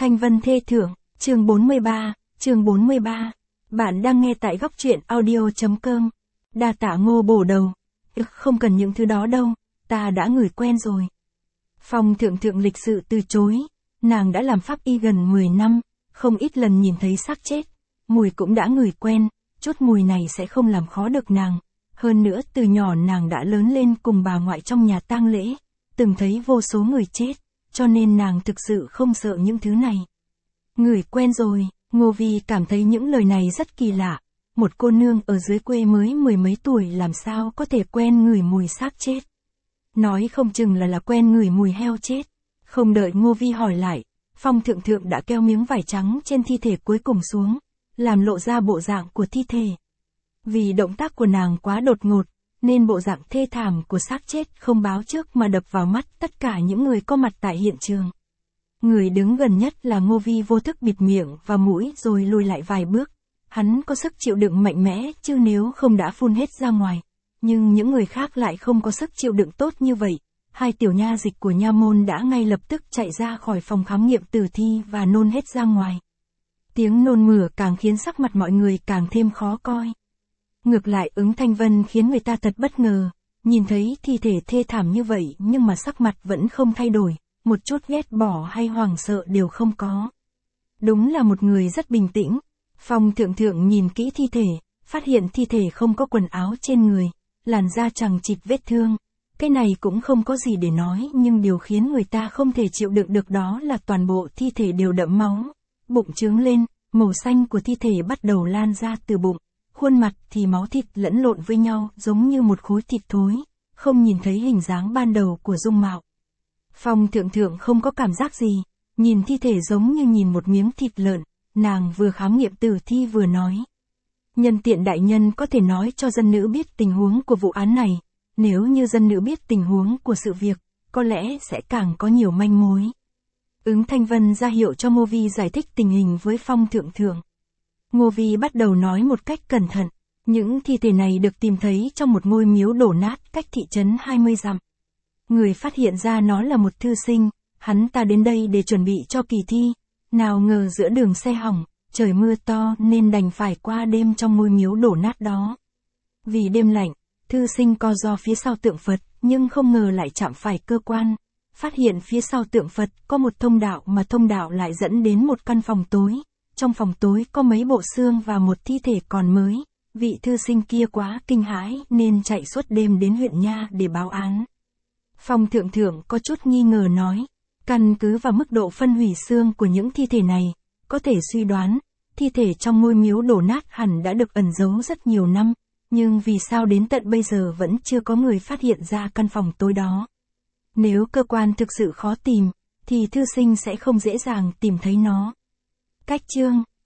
Thanh Vân thê thượng, chương 43. Bạn đang nghe tại góc truyện audio.com. Đa tạ Ngô bổ đầu. Không cần những thứ đó đâu, ta đã ngửi quen rồi. Phong thượng lịch sự từ chối, nàng đã làm pháp y gần 10 năm, không ít lần nhìn thấy xác chết, mùi cũng đã ngửi quen, chút mùi này sẽ không làm khó được nàng. Hơn nữa từ nhỏ nàng đã lớn lên cùng bà ngoại trong nhà tang lễ, từng thấy vô số người chết, cho nên nàng thực sự không sợ những thứ này. Ngửi quen rồi, Ngô Vi cảm thấy những lời này rất kỳ lạ. Một cô nương ở dưới quê mới 10 mấy tuổi làm sao có thể quen ngửi mùi xác chết. Nói không chừng là quen ngửi mùi heo chết. Không đợi Ngô Vi hỏi lại, Phong thượng đã kéo miếng vải trắng trên thi thể cuối cùng xuống, làm lộ ra bộ dạng của thi thể. Vì động tác của nàng quá đột ngột, nên bộ dạng thê thảm của xác chết không báo trước mà đập vào mắt tất cả những người có mặt tại hiện trường. Người đứng gần nhất là Ngô Vi vô thức bịt miệng và mũi rồi lùi lại vài bước. Hắn có sức chịu đựng mạnh mẽ chứ nếu không đã phun hết ra ngoài. Nhưng những người khác lại không có sức chịu đựng tốt như vậy. Hai tiểu nha dịch của nha môn đã ngay lập tức chạy ra khỏi phòng khám nghiệm tử thi và nôn hết ra ngoài. Tiếng nôn mửa càng khiến sắc mặt mọi người càng thêm khó coi. Ngược lại Ứng Thanh Vân khiến người ta thật bất ngờ, nhìn thấy thi thể thê thảm như vậy nhưng mà sắc mặt vẫn không thay đổi, một chút ghét bỏ hay hoảng sợ đều không có. Đúng là một người rất bình tĩnh. Phong thượng nhìn kỹ thi thể, phát hiện thi thể không có quần áo trên người, làn da chằng chịt vết thương. Cái này cũng không có gì để nói nhưng điều khiến người ta không thể chịu đựng được đó là toàn bộ thi thể đều đẫm máu. Bụng trướng lên, màu xanh của thi thể bắt đầu lan ra từ bụng. Khuôn mặt thì máu thịt lẫn lộn với nhau giống như một khối thịt thối, không nhìn thấy hình dáng ban đầu của dung mạo. Phong thượng không có cảm giác gì, nhìn thi thể giống như nhìn một miếng thịt lợn, nàng vừa khám nghiệm tử thi vừa nói. Nhân tiện đại nhân có thể nói cho dân nữ biết tình huống của vụ án này, nếu như dân nữ biết tình huống của sự việc, có lẽ sẽ càng có nhiều manh mối. Ứng Thanh Vân ra hiệu cho Ngô Vi giải thích tình hình với Phong thượng. Ngô Vi bắt đầu nói một cách cẩn thận, những thi thể này được tìm thấy trong một ngôi miếu đổ nát cách thị trấn 20 dặm. Người phát hiện ra nó là một thư sinh, hắn ta đến đây để chuẩn bị cho kỳ thi, nào ngờ giữa đường xe hỏng, trời mưa to nên đành phải qua đêm trong ngôi miếu đổ nát đó. Vì đêm lạnh, thư sinh co ro phía sau tượng Phật, nhưng không ngờ lại chạm phải cơ quan. Phát hiện phía sau tượng Phật có một thông đạo mà thông đạo lại dẫn đến một căn phòng tối. Trong phòng tối có mấy bộ xương và một thi thể còn mới. Vị thư sinh kia quá kinh hãi nên chạy suốt đêm đến huyện nha để báo án. Phong thượng có chút nghi ngờ nói, căn cứ vào mức độ phân hủy xương của những thi thể này, có thể suy đoán, thi thể trong ngôi miếu đổ nát hẳn đã được ẩn giấu rất nhiều năm, nhưng vì sao đến tận bây giờ vẫn chưa có người phát hiện ra căn phòng tối đó. Nếu cơ quan thực sự khó tìm, thì thư sinh sẽ không dễ dàng tìm thấy nó. Cách chương